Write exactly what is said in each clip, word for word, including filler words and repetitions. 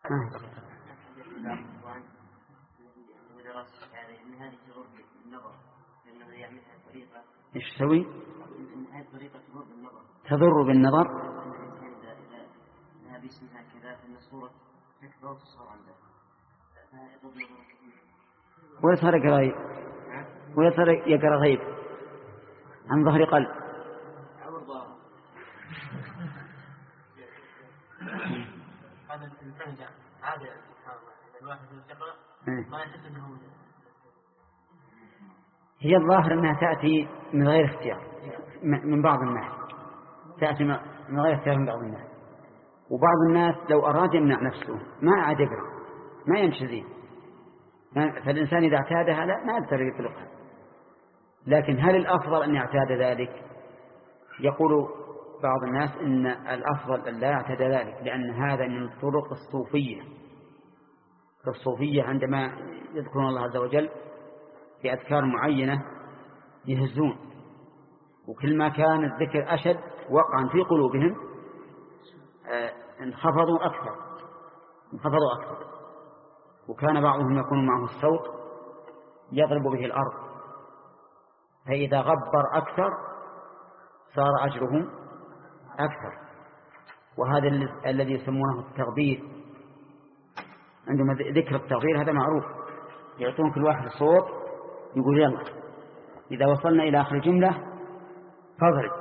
إيش تسوي؟ تضر بالنظر. ولا صار غيب ولا صار يقرأ غيب عن ظهر قلب. هذا الإنسان عادة الواحد يقرأ ما يحس أنه. هي الظاهر أنها تأتي من غير اختيار من بعض الناس، تأتي من غير اختيار من بعض الناس، وبعض الناس لو أراد يمنع نفسه ما عاد يقرأ ما ينشزين، فالإنسان إذا اعتادها لا ما يقدر يطلقها. لكن هل الأفضل أن يعتاد ذلك؟ يقول بعض الناس إن الأفضل أن لا يعتاد ذلك، لأن هذا من الطرق الصوفية. الصوفية عندما يذكرون الله عز وجل في أذكار معينة يهزون، وكل ما كان الذكر أشد وقعا في قلوبهم انخفضوا أكثر انخفضوا أكثر وكان بعضهم يكون معه الصوت يضرب به الأرض، فإذا غبر أكثر صار أجرهم أكثر. وهذا الذي يسمونه التغبير، عندما ذكر التغبير هذا معروف، يعطون كل واحد الصوت يقول يلا إذا وصلنا إلى آخر الجملة فاضرب.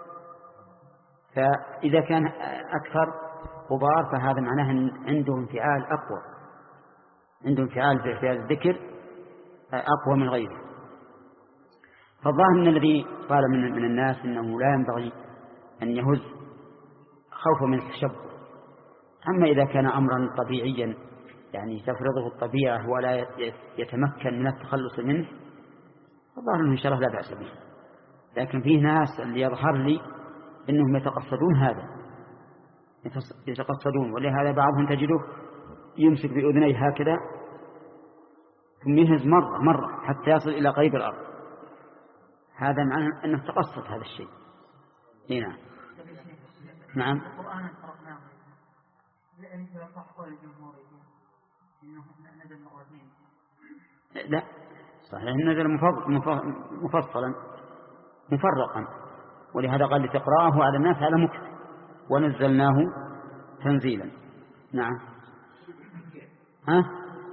فإذا كان أكثر غبار فهذا معناه أن عنده انفعال أقوى، عنده انفعال في هذا الذكر أقوى من غيره. فالظاهر أن الذي قال من, من الناس أنه لا ينبغي أن يهز خوفا من التشبه. أما إذا كان أمرا طبيعيا يعني تفرضه الطبيعة ولا يتمكن من التخلص منه فالظاهر أنه إن شاء الله لا بأس به. لكن فيه ناس اللي يظهر لي أنهم يتقصدون هذا يتقصدون ولهذا بعضهم تجده يمسك بأذنيه هكذا ثم يهز مرة مرة حتى يصل إلى قريب الأرض. هذا معناه أنه تقصد هذا الشيء. هنا نعم. القرآن قرأناه لأن صح قول الجمهور إنه نزل مرتين. لا صحيح نزل مفصلا مفرقا، ولهذا قال لتقرأه على الناس على مكث ونزلناه تنزيلا. نعم. ها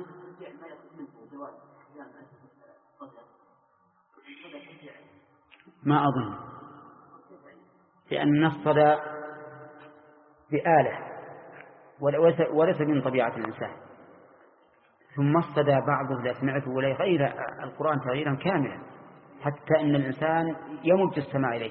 ما أظن، لأن الصدى بآلة وليس من طبيعة الإنسان، ثم الصدى بعضه إذا سمعته ولا يغير القرآن تغييرا كاملا حتى أن الإنسان يمج السماع إليه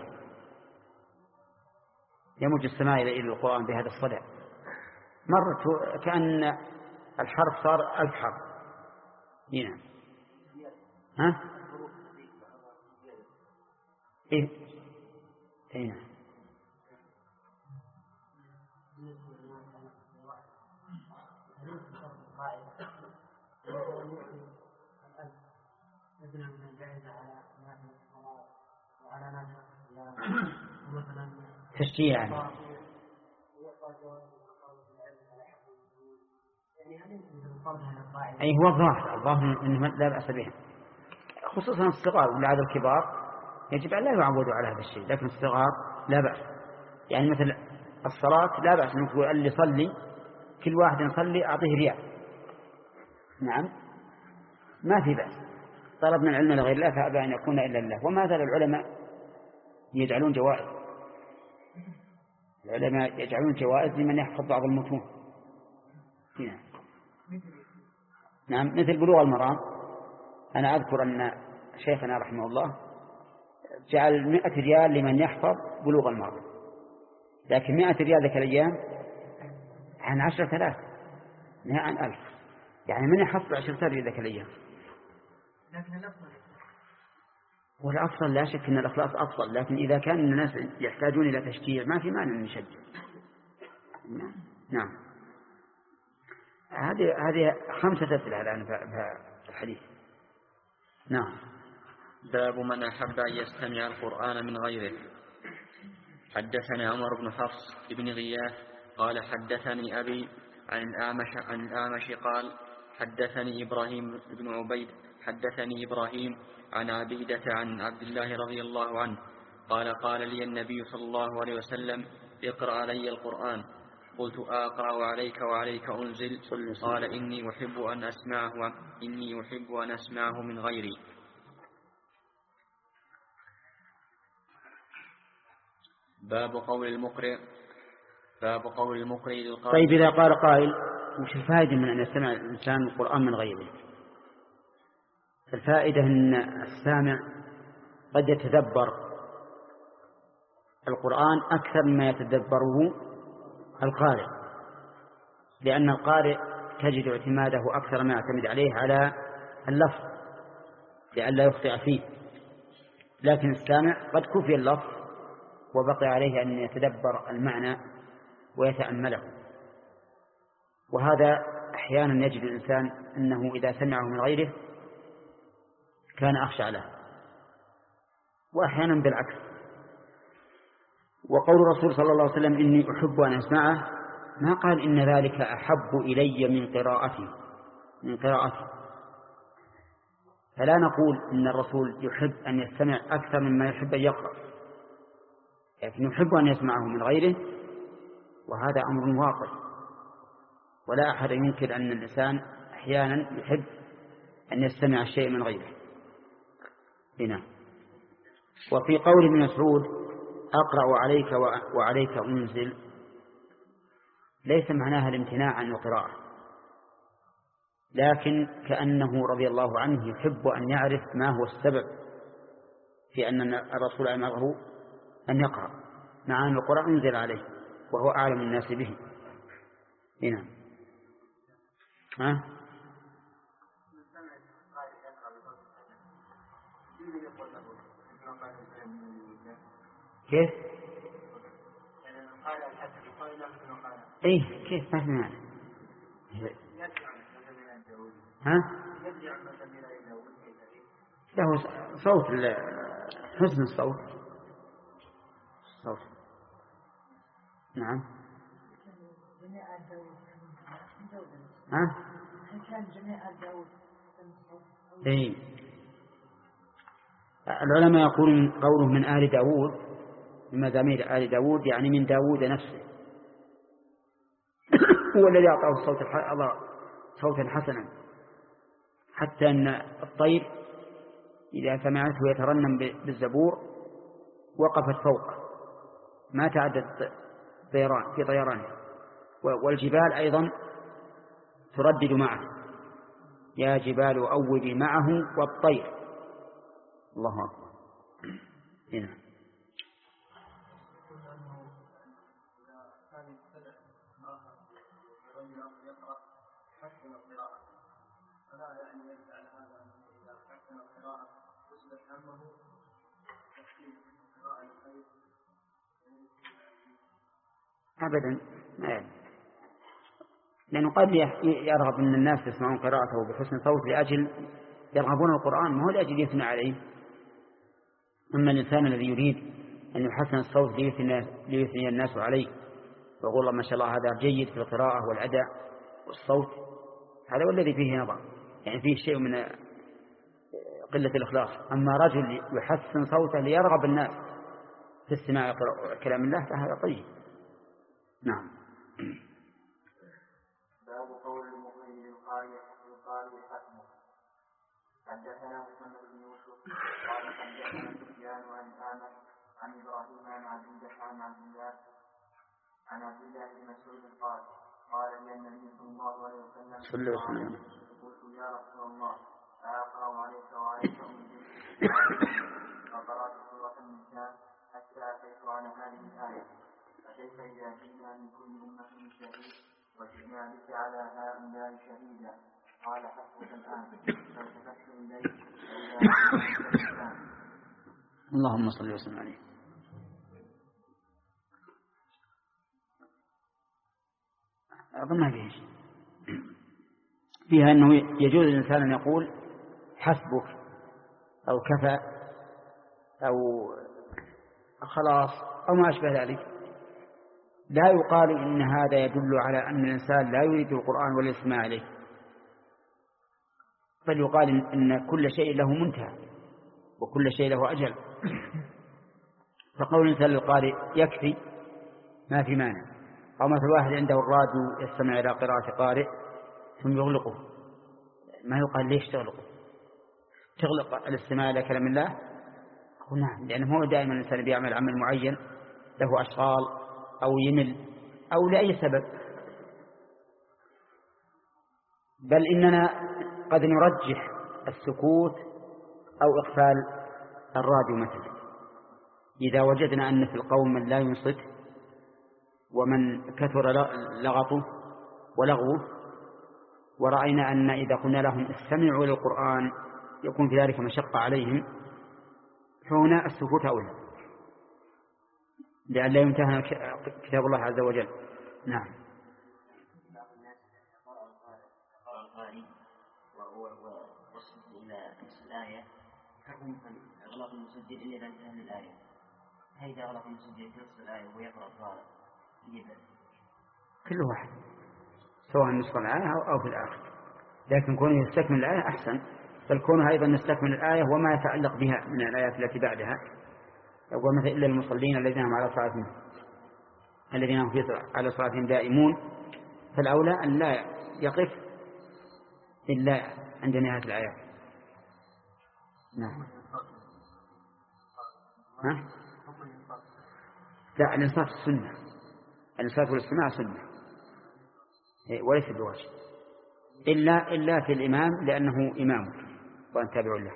يمج السماع إلى القرآن بهذا الصدى. مرة كأن الحرف صار ألف حرف. هنا ها إيه هنا تشجيعا. أي هو الظاهر الظاهر إنه لا بأس به، خصوصا الصغار ولعل الكبار يجب أن لا يعودوا على هذا الشيء، لكن الصغار لا بأس. يعني مثل الصلاة لا بأس أن يقول اللي يصلي كل واحد يصلي أعطيه ريال. نعم ما في بأس. طلبنا العلم لغير الله فأبى أن يكون إلا الله. وما زال العلماء يجعلون جوائز العلماء يجعلون جوائز لمن يحفظ بعض المتون. نعم. نعم مثل بلوغ المرام. أنا أذكر أن شيخنا رحمه الله جعل مئة ريال لمن يحفظ بلوغ المرام، لكن مئة ريال ذلك الأيام عن عشرة آلاف نهى عن ألف، يعني من يحفظ عشرة ريال ذلك الأيام. والأفضل لا شك أن الإخلاص أفضل، لكن إذا كان الناس يحتاجون إلى تشجيع ما في مانع أن نشجع. نعم. هذه هذه خمسة أسئلة الآن في الحديث. نعم. باب من أحب أن يستمع القرآن من غيره. حدثنا عمر بن حفص بن غياث قال حدثني أبي عن الأعمش, عن الأعمش قال حدثني إبراهيم بن عبيد حدثني إبراهيم عن عبيدة عن عبد الله رضي الله عنه قال قال لي النبي صلى الله عليه وسلم اقرأ علي القرآن. قلت أقرأ عليك وعليك أنزل؟ قال إني أحب أن أسمعه إني أحب أن أسمعه من غيري. باب قول المقرئ باب قول المقرئ للقارئ. طيب إذا قال قائل وش الفائدة من أن يستمع الإنسان القرآن من غيره؟ الفائدة أن السامع قد يتدبر القرآن أكثر مما يتدبره القارئ، لأن القارئ تجد اعتماده أكثر ما يعتمد عليه على اللفظ لئلا يخطئ فيه، لكن السامع قد كفي اللفظ وبقي عليه أن يتدبر المعنى ويتأمله. وهذا أحيانا يجد الإنسان أنه إذا سمعه من غيره كان أخشع له، وأحيانا بالعكس. وقول الرسول صلى الله عليه وسلم إني أحب أن أسمعه ما قال إن ذلك أحب إلي من قراءتي من قراءتي فلا نقول إن الرسول يحب أن يستمع أكثر مما يحب أن يقرأ، لكن يحب أن يسمعه من غيره، وهذا أمر واقع ولا أحد ينكر أن الإنسان أحيانا يحب أن يستمع الشيء من غيره. هنا وفي قول ابن مسعود أقرأ عليك وعليك أنزل ليس معناها الامتناع عن القراءة، لكن كأنه رضي الله عنه يحب أن يعرف ما هو السبب في أن الرسول أمره أن يقرأ مع أن القرآن أنزل عليه وهو أعلم الناس به. هنا ها كيف ايه كيف ما سمعنا ها له صوت حسن الصوت صوت نعم ها ايه العلماء يقولون قوله من آل داود بمزامير آل داود يعني من داود نفسه هو الذي أعطاه الصوت صوتا حسنا، حتى أن الطير إذا سمعته يترنم بالزبور وقفت فوقه ما تعدت طيران في طيرانه، والجبال أيضا تردد معه يا جبال أوبي معه والطير. الله أكبر. هنا أبدا ما يعني. لأنه قد يرغب أن الناس يسمعون قراءته بحسن صوت لأجل يرغبون القرآن ما هو لأجل يثنى عليه. أما الإنسان الذي يريد أن يحسن الصوت ليثني الناس عليه ويقول الله ما شاء الله هذا جيد في القراءة والأداء والصوت، هذا هو الذي فيه نظر، يعني فيه شيء من قلة الإخلاص. أما رجل يحسن صوته ليرغب الناس في استماع كلام الله فهذا طيب. نعم. باب قول المؤمن للقارئ للقارئ حسنه. حدثنا محمد بن يوسف قال حدثنا سفيان عن الأعمش عن إبراهيم عن عبيدة عن عبد الله عن عبد الله بن مسعود قال قال لي النبي صلى الله عليه وسلم قلت يا رسول الله أقرأ عليك وعليك أنزل؟ فقرأت سورة النساء حتى أتيت على هذه الآية فكيف إذا جئنا من كل أمة شهيد وجئنا بك على هؤلاء شهيدا؟ قال حسبك الآن فالتفت إليه فإذا اللهم صل وسلم عليه. أظن ما فيه شيء فيها أنه يجوز الإنسان أن يقول حسبك أو كفى أو خلاص أو ما أشبه ذلك، لا يقال إن هذا يدل على أن الإنسان لا يريد القرآن ولا يسمع عليه، بل يقال إن كل شيء له منتهى وكل شيء له أجل. فقول الإنسان للقارئ يكفي ما في مانع، أو مثل واحد عنده الراديو يستمع إلى قراءة قارئ ثم يغلقه، ما يقال ليش تغلقه؟ تغلق الاستماع إلى كلام الله؟ نعم، لأنه هو دائما الإنسان بيعمل عمل معين له أشغال أو يمل أو لأي سبب. بل إننا قد نرجح السكوت أو إقفال الراديو مثلا إذا وجدنا أن في القوم من لا ينصت ومن كثر لغطه ولغوه، ورأينا أن إذا قلنا لهم استمعوا للقرآن يكون في ذلك مشقة عليهم، فهنا السكوت أولى لأن لا يمتهن كتاب الله عز وجل. نعم. بعض الناس قرأ القارئ وهو وصل إلى نصف الآية حكم إغلاق المسجل إلا إذا انتهى من الآية. هذا أغلق المسجل في نصف الآية وهو يقرأ القارئ كل واحد سواء نصف الآية أو في الآخر، لكن كونه يستكمل الآية أحسن، بل كونه أيضا نستكمل الآية وما يتعلق بها من الآيات التي بعدها. يقول مثل إلا المصلين الذين هم على صلاتهم الذين هم على صلاتهم دائمون، فالأولى أن لا يقف إلا عند نهاية الآيات. نعم. ها؟ لا، الإنصات السنة، الإنصات والاستماع سنة وليس بواجب إلا إلا في الإمام لأنه إمام وأن تابع له.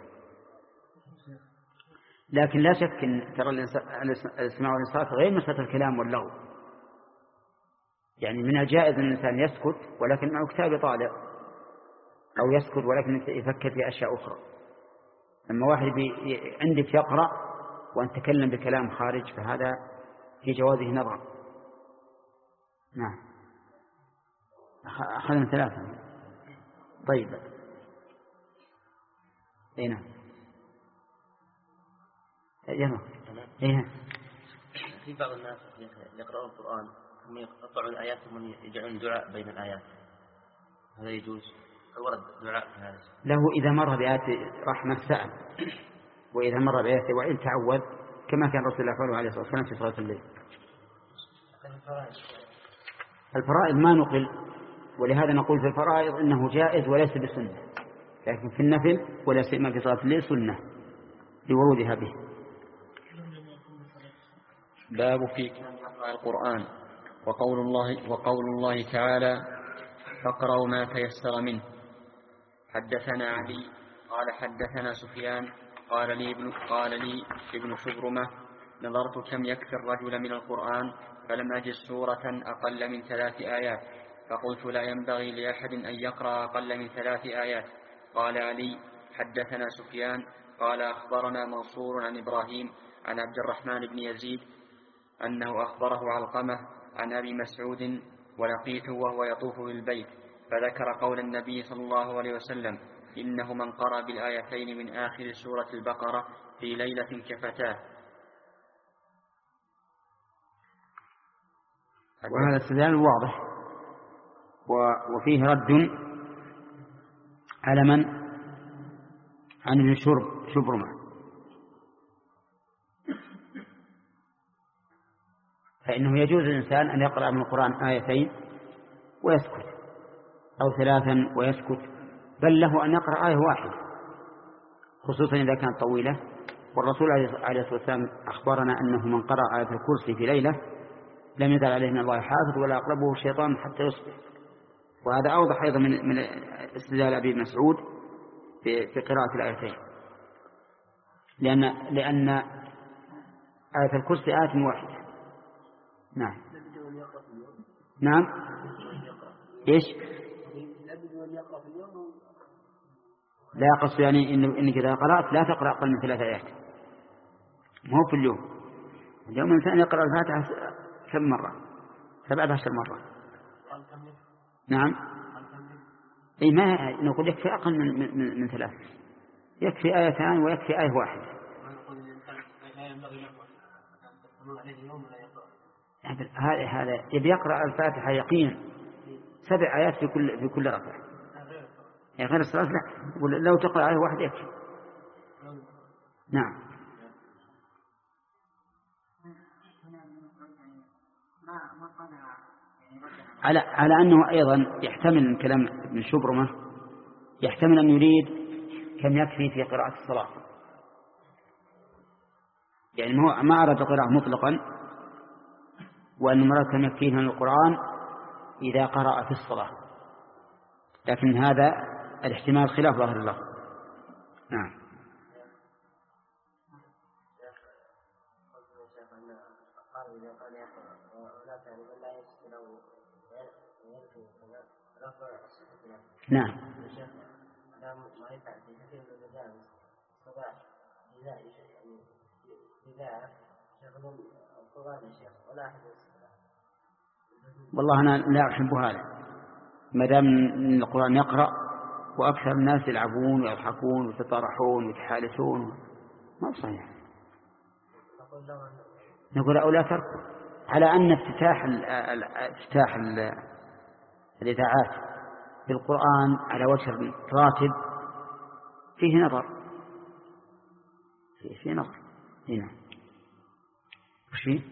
لكن لا شك أن ترى الاستماع والإنصات غير مسألة الكلام واللغو، يعني من الجائز أن الإنسان يسكت ولكن معه كتاب طالع، أو يسكت ولكن يفكر في أشياء أخرى. لما واحد عندك يقرأ وأن تكلم بكلام خارج فهذا في جوازه نظر. نعم. أخذنا ثلاثة. طيب. أي نعم. يلا. أي. في بعض الناس يقرأون القرآن ثم يقطعون الآيات ثم يجعلون دعاء بين الآيات، هذا يجوز؟ ورد دعاء هذا له إذا مر بآيات رحمة سأل، وإذا مر بآيات وعيد تعوذ، كما كان رسول الله فعله عليه الصلاة والسلام في صلاة الليل. الفرائض ما نقل، ولهذا نقول في الفرائض إنه جائز وليس بسنة، لكن في النفل ولا سيما في صلاة الليل سنة لورودها به. باب في قراءة القرآن وقول الله وقول الله تعالى فاقرأوا ما تيسر منه. حدثنا علي قال حدثنا سفيان قال لي ابن قال لي ابن شبرمة نظرت كم يكفي الرجل من القرآن فلم أجد سورة أقل من ثلاث آيات، فقلت لا ينبغي لأحد أن يقرأ أقل من ثلاث آيات. قال علي حدثنا سفيان قال أخبرنا منصور عن إبراهيم عن عبد الرحمن بن يزيد أنه أخبره علقمة عن أبي مسعود ولقيته وهو يطوف بالبيت فذكر قول النبي صلى الله عليه وسلم إنه من قرأ بالآيتين من آخر سورة البقرة في ليلة كفتاه. وهذا استدلال واضح وفيه رد على من عن ابن شرب شبرمة، فإنه يجوز للإنسان أن يقرأ من القرآن آيتين ويسكت أو ثلاثا ويسكت، بل له أن يقرأ آية واحدة خصوصا إذا كانت طويلة. والرسول عليه الصلاة والسلام أخبرنا أنه من قرأ آية الكرسي في ليلة لم يزل عليه من الله حافظ ولا أقربه الشيطان حتى يصبح. وهذا أوضح أيضا من من استدلال أبي مسعود في قراءة الآيتين، لأن لأن آية الكرسي آية واحدة. نعم. نعم. إيش؟ لا يقص يعني إن إنك إذا قرأت لا تقرأ أقل من ثلاث آيات، مو في اليوم. اليوم الإنسان يقرأ الفاتحة كم مرة؟ سبعة عشر مرة. نعم. أي ما نقول يكفي أقل من من, من ثلاث، يكفي آيتان ويكفي آية واحدة. هذا هذا يبي يقرأ الفاتحة يقينا سبع آيات في كل في كل ركعة. يعني غير الصلاة لا، لو تقرأ آية واحدة يكفي. نعم. على على أنه أيضا يحتمل من كلام ابن شبرمة يحتمل أن يريد كم يكفي في قراءة الصلاة، يعني ما أراد القراءة مطلقا، وأن مراد كم يكفيه من القرآن إذا قرأ في الصلاة، لكن هذا الاحتمال خلاف ظاهر الله. نعم. نعم. والله أنا لا أحب هذا، ما دام القرآن يقرأ وأكثر الناس يلعبون ويضحكون ويتطرحون ويتحالسون ما صحيح. نقول أولا ترك، على أن افتتاح افتتاح الإذاعات بالقرآن على وجه راتب فيه نظر، فيه, فيه نظر هنا. وش فيه؟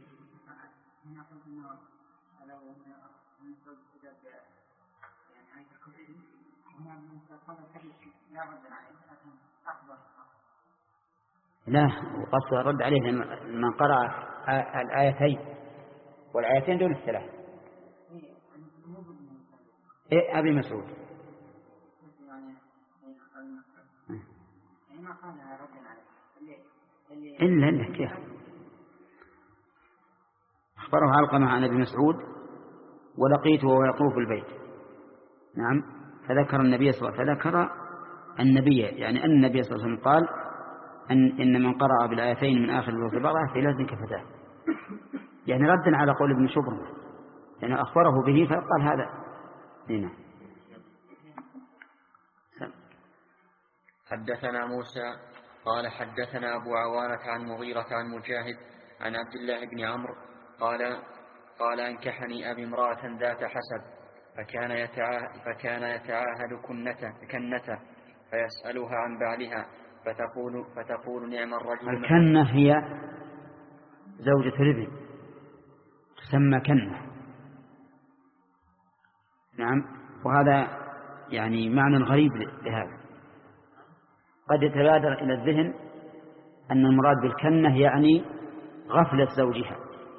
لا، وقصد الرد عليه من قرأ الآيتين، والآيتين دون الثلاث. إيه أبي مسعود إلا إلا كيف أخبره علقمة عن أبي مسعود ولقيته وهو يطوف البيت. نعم. فذكر النبي صلى الله عليه وسلم، فذكر النبي يعني أن النبي صلى الله عليه وسلم قال أن إن من قرأ بالآيتين من آخر سورة البقرة في لازم كفتاه، يعني ردا على قول ابن شبرمة، يعني أخبره به فقال هذا هنا. حدثنا موسى قال حدثنا أبو عوانة عن مغيرة عن مجاهد عن عبد الله بن عمرو قال قال أنكحني أبي امرأة ذات حسب، فكان يتعاهد, فكان يتعاهد كنته, كنته فيسألها عن بعلها فتقول, فتقول نعم الرجل. الكنة هي زوجة الابن تسمى كنة. نعم. وهذا يعني معنى غريب لهذا، قد يتبادر إلى الذهن أن المراد بالكنة يعني غفلة زوجها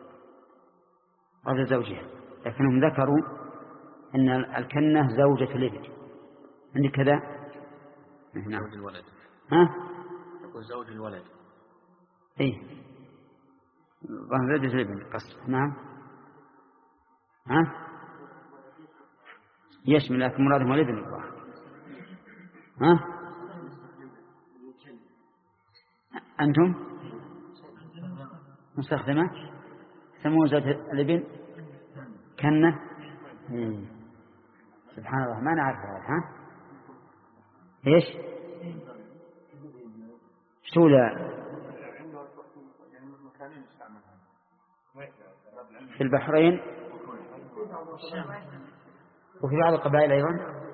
غفلة زوجها لكنهم ذكروا أن الكنة زوجة الابن. عندي كذا. نعم. زوج الولد. ها؟ يقول زوج الولد. إيه زوجة الابن قصد. نعم. ها؟ يشمل لكن مرادهم الابن الله. ها؟ أنتم مستخدمة سموه زوجة الابن كنة. مم. سبحان الله ما نعرف هذا. ها ايش شو لا في البحرين وفي بعض القبائل أيضا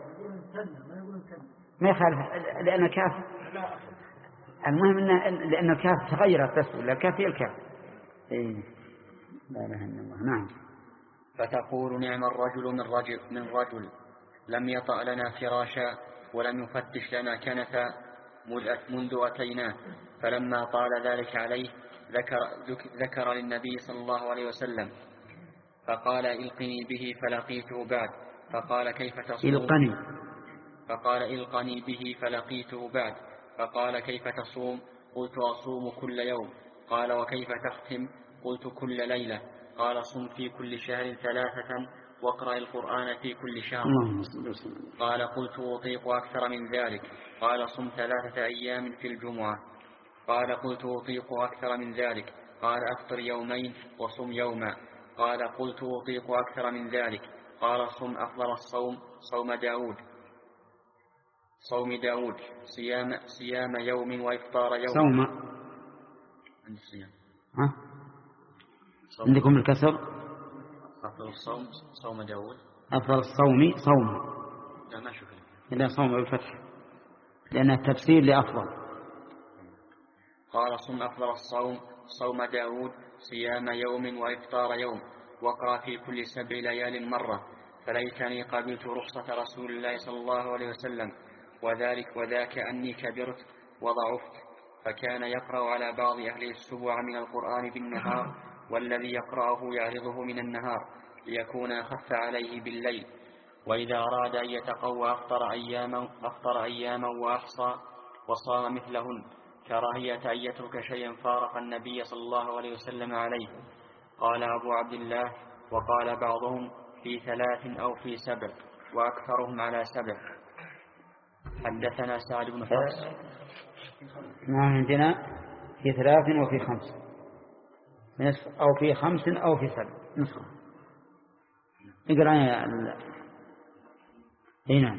ما يخالف لأن كاف، المهم إن لأن الكاف تغيرت بس ولا كاف هي الكاف. إيه لا إله إلا الله. نعم. فتقول نعم الرجل من رجل من رجل لم يطأ لنا فراشا ولم يفتش لنا كنفا منذ أتيناه، فلما طال ذلك عليه ذكر, ذكر للنبي صلى الله عليه وسلم فقال إلقني به فلقيته بعد، فقال كيف تصوم؟ إلقني. فقال إلقني به فلقيته بعد، فقال كيف تصوم؟ قلت أصوم كل يوم. قال وكيف تختم؟ قلت كل ليلة. قال صم في كل شهر ثلاثة واقرأ القرآن في كل شهر. قال قلت أطيق أكثر من ذلك. قال صم ثلاثة أيام في الجمعة. قال قلت أطيق أكثر من ذلك. قال أفطر يومين وصم يوما. قال قلت أطيق أكثر من ذلك. قال صم أفضل الصوم صوم داود صوم داود صيام, صيام يوم وإفطار يوم. صوم عند الصيام. ها عندكم الكسر. أفضل الصوم صوم داود. أفضل الصوم صوم. لا ما شوف. إلا صوم بالفتح لأنه تفسير لأفضل. قال صم أفضل الصوم صوم داود صيام يوم وإفطار يوم وقرأ في كل سبع ليال مرة فليتني قبلت رخصة رسول الله صلى الله عليه وسلم وذلك وذاك أني كبرت وضعفت فكان يقرأ على بعض أهل السبع من القرآن بالنهار والذي يقرأه يعرضه من النهار ليكون أخف عليه بالليل وإذا أراد أن يتقوى أفطر أياما, أفطر أياما وأحصى وصام مثلهن كراهية أن يترك شيئا فارق النبي صلى الله عليه وسلم عليه. قال أبو عبد الله وقال بعضهم في ثلاث أو في سبع وأكثرهم على سبع. حدثنا سعد بن حفص. ما عندنا في ثلاث وفي خمس نصف أو في خمس أو في سبع نصف. اقرأ يا هنا.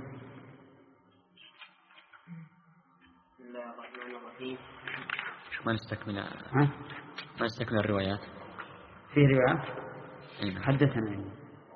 بسم الله الرحمن الرحيم. ما نستكمل ها؟ ما نستكمل الروايات. في رواية أينا. حدثنا يعني.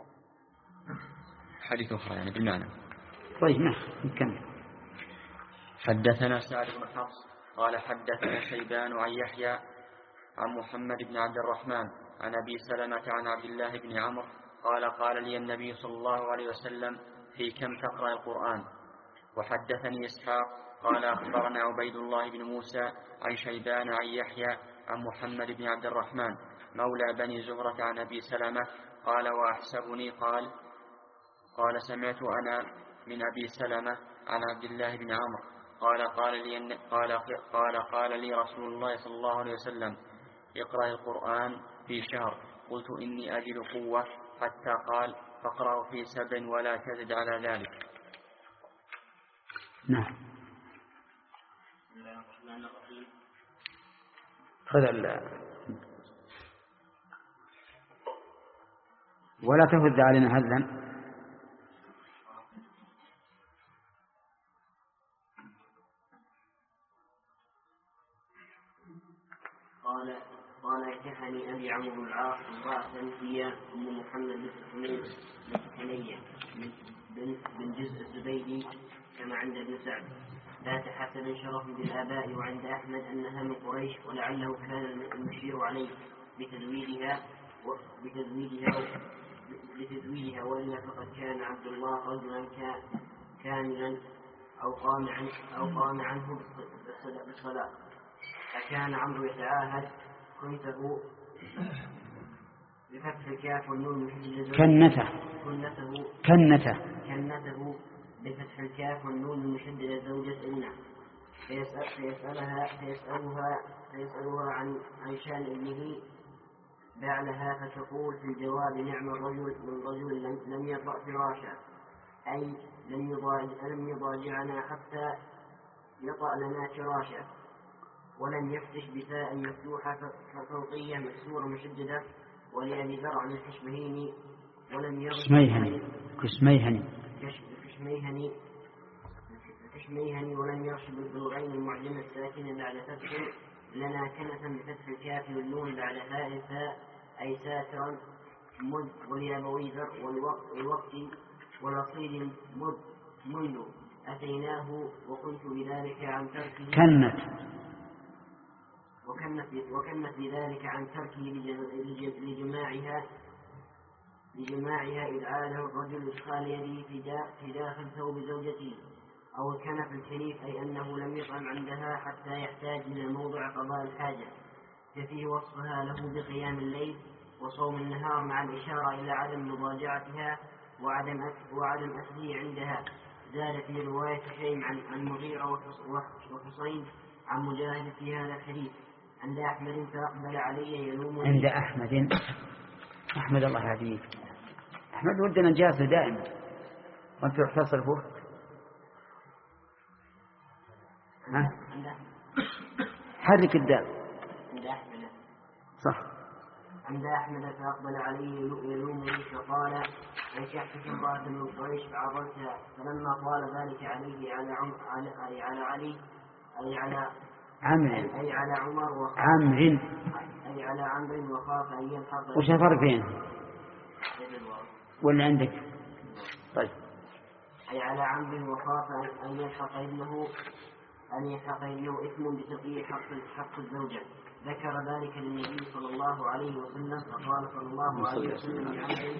حديث أخرى يعني بالمعنى. طيب ما نكمل. حدثنا سعد بن حفص قال حدثنا شيبان عن يحيى عن محمد بن عبد الرحمن عن أبي سلمة عن عبد الله بن عمرو قال قال لي النبي صلى الله عليه وسلم في كم تقرأ القرآن. وحدثني إسحاق قال أخبرنا عبيد الله بن موسى عن شيبان عن يحيى عن محمد بن عبد الرحمن مولى بني زهرة عن أبي سلمة قال وأحسبني قال قال سمعت أنا من أبي سلمة عن عبد الله بن عمرو قال قال لي قال قال قال لي رسول الله صلى الله عليه وسلم اقرأ القرآن في شهر قلت إني أجد قوة حتى قال فاقرأه في سبع ولا تزد على ذلك. نعم. بسم الله الرحمن الرحيم. خذ ولا تهد علينا هذا. قال قال كفني أبي عمرو بن العاص امرأة هي أم محمد بن حميد بن حنية بن جزء الزبيدي كما عند ابن سعد ذات حسب شرف بالآباء وعند أحمد أنها من قريش ولعله كان المشير عليه بتزويدها بتزويدها بتزويدها وإلا فقد كان عبد الله رجلا كاملا أو قام عنه أو قام عنه بالصلاة فكان عمرو يتعاهد كنته بفتح الكاف والنون كنته كنته كنته كنته بفتح الكاف والنون المشددة زوجة إنه فيسأل فيسألها فيسألها فيسألها عن عن شأن ابنه بعلها فتقول في الجواب نعم الرجل من رجل لم يطأ فراشا أي لم يضاجع لم يضاجعنا حتى يطأ لنا فراشا ولم يفتش بتاء مفتوحة فوقية مكسورة مشددة ولأبي ذر عن الكشمهيني ولم يغش كشميهني كشميهني كشميهني كشميهني ولم يغش بالغين المعجمة الساكنة بعد فتح لنا كنة بفتح الكاف والنون بعد هاء فاء أي ساترا مد ولأبوي ذر والوقت والأصيل مد منذ أتيناه وكنت بذلك عن تركه كنت وكنت وكنت بذلك عن تركه لجماعها لجماعها إذ عاده الرجل إدخال يده في داخل ثوب زوجته أو الكنف الكنيف أي أنه لم يطعم عندها حتى يحتاج إلى موضع قضاء الحاجة ففيه وصفها له بقيام الليل وصوم النهار مع الإشارة إلى عدم مضاجعتها وعدم وعدم أكله عندها. زاد في رواية شيء عن عن مغيرة وحسين عن مجاهد في هذا الحديث عند أحمد فأقبل علي يلومني. عند أحمد أحمد الله يهديك أحمد ودنا جاسر دائما وأنت تحتصر فوق ها حرك الدال عند أحمد صح عند أحمد فأقبل علي يلومني فقال أنكحتك امرأة من قريش فعرضتها فلما قال ذلك عليه على عم على على علي أي على عمرو أي على عمر وخاف عمرو أي على عمرو وخاف أن يلحق. وش الفرق بينهم ولا عندك؟ طيب. أي على عمرو وخاف أن يلحق ابنه أن يلحق ابنه إثم بتضييع حق حق الزوجة. ذكر ذلك للنبي صلى الله عليه وسلم فقال صلى الله عليه وسلم لعمرو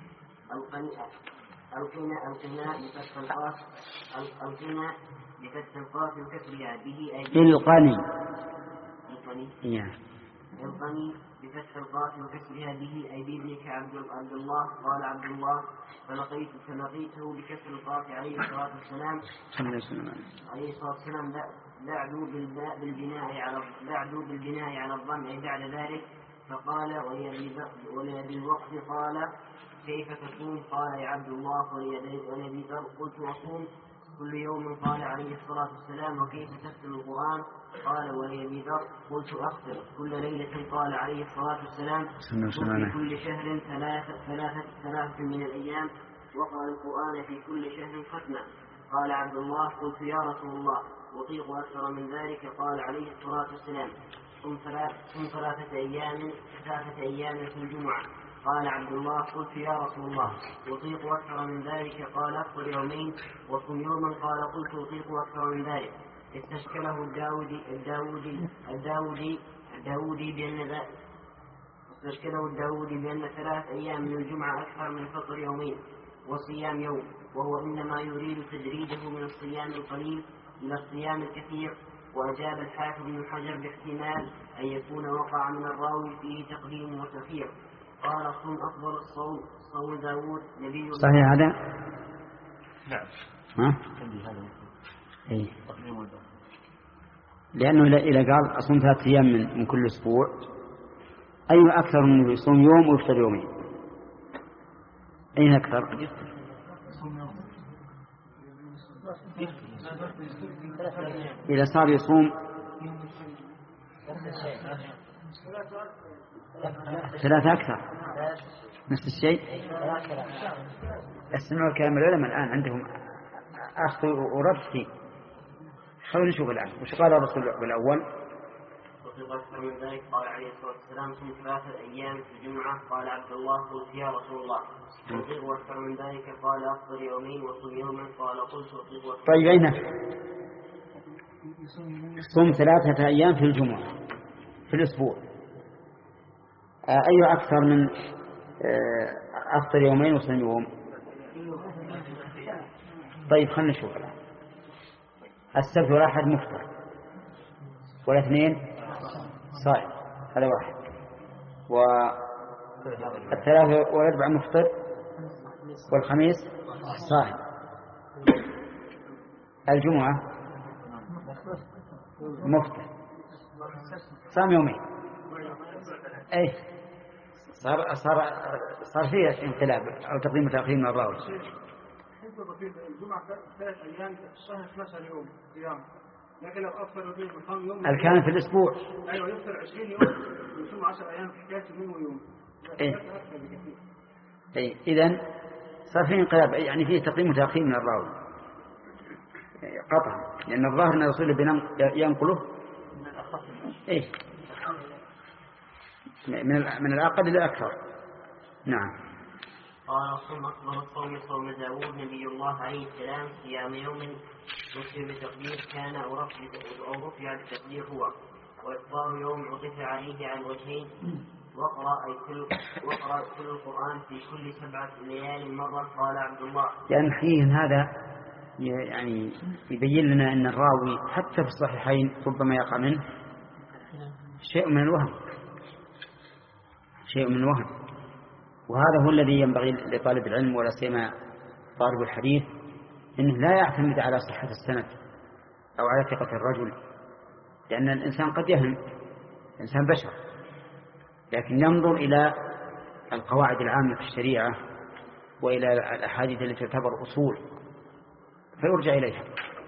القنا القنا بفتح القاف القنا بفتح القاف وكسرها به أي القني القني يعني القني بفتح القاف وكسرها به أي بابنك عبد الله. قال عبد الله فلقيت فلقيته بكسر القاف عليه الصلاة والسلام عليه الصلاة والسلام بعدوا بالبناء على بعدوا بالبناء على الضم أي بعد ذلك. فقال ولي بالوقت قال كيف تصوم؟ قال يا عبد الله. ولي ذر قلت أصوم كل يوم. قال عليه الصلاة والسلام وكيف تختم القرآن؟ قال ولي ذر قلت أختم كل ليلة. قال عليه الصلاة والسلام في كل شهر ثلاثة ثلاثة ثلاثة من الأيام وقرأ القرآن في كل شهر ختمة. قال عبد الله قلت يا رسول الله أطيق أكثر من ذلك؟ قال عليه الصلاة والسلام صم ثلاثة أيام ثلاثة أيام في الجمعة. قال عبد الله قلت يا رسول الله أطيق أكثر من ذلك؟ قال أفطر يومين وصم يوما. قال قلت أطيق أكثر من ذلك. استشكله الداودي الداودي الداودي الداودي بأن استشكله الداودي بأن ثلاث أيام من الجمعة أكثر من فطر يومين وصيام يوم، وهو إنما يريد تدريجه من الصيام القليل إلى الصيام الكثير. وأجاب الحافظ بن حجر باحتمال أن يكون وقع من الراوي فيه تقديم وتأخير. قال صم أفضل الصوم صوم داود نبي. صحيح هذا؟ نعم. ها؟ إيه. لأنه إذا قال أصوم ثلاثة أيام من, من كل أسبوع أي أكثر من يصوم يوم ويفطر يومين؟ أين أكثر؟ إذا صار يصوم ثلاثة أكثر نفس الشيء. اسمعوا كلام العلماء الآن عندهم أخذ وربطي. خلونا نشوف الآن وش قال الرسول بالأول. أكثر من ذلك قال عليه الصلاة والسلام صم ثلاثة أيام في الجمعة. قال عبد الله قلت يا رسول الله أطيق أكثر من ذلك؟ قال أفطر يومين وصم يوما. قال قلت أطيق أكثر. طيب أين صم ثلاثة أيام في الجمعة في الأسبوع أي أكثر من أفطر يومين وصم يوم؟ طيب خلنا نشوف الآن. السبت والأحد مفطر والاثنين صائم هذا واحد، والثلاثة والأربعة مفطر والخميس صائم. الجمعة مفطر صام يومين. أي صار صار صار فيه انقلاب أو تقديم وتأخير من الراوي. الجمعة ثلاث أيام الشهر اثنا عشر يوم صيام، لكن لو أفطر يومين وصام يوم الكان في الأسبوع أيوة يفطر عشرين يوم ويصوم عشر أيام في حكاية يوم ويوم. إيه إيه إذن صار فيه انقلاب يعني فيه تقديم وتأخير من الراوي قطعا، لأن الظاهر أن الرسول ينقله إيه من من الأقل إلى الأكثر. نعم. قال صم أفضل الصوم صوم داود نبي الله عليه السلام صيام يوم رفع بتقدير كان أو رفع بتقدير هو، وإفطار يوم عطف عليه عن وجهين. وقرأ أي كل وقرأ كل القرآن في كل سبعة ليال مرة. قال عبد الله لأن حين هذا يعني يبين لنا أن الراوي حتى في الصحيحين ربما يقع منه شيء من الوهم شيء من الوهم وهذا هو الذي ينبغي لطالب العلم ولا سيما طالب الحديث أنه لا يعتمد على صحة السند أو على ثقة الرجل، لأن الإنسان قد يهم، الإنسان بشر، لكن ينظر إلى القواعد العامة في الشريعة وإلى الأحاديث التي تعتبر أصول فيرجع إليها.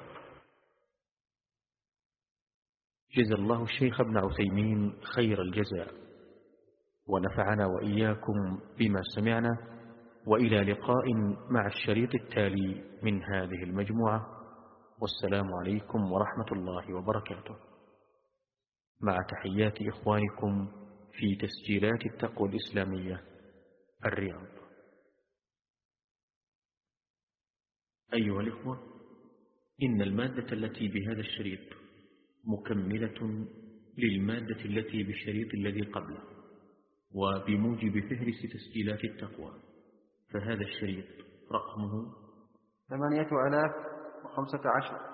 جزا الله الشيخ ابن عثيمين خير الجزاء، ونفعنا وإياكم بما سمعنا، وإلى لقاء مع الشريط التالي من هذه المجموعة، والسلام عليكم ورحمة الله وبركاته. مع تحيات إخوانكم في تسجيلات التقوى الإسلامية الرياض. أيها الإخوة، إن المادة التي بهذا الشريط مكملة للمادة التي بالشريط الذي قبله، وبموجب فهرس تسجيلات التقوى، فهذا الشريط رقمه ثمانية آلاف وخمسة عشر.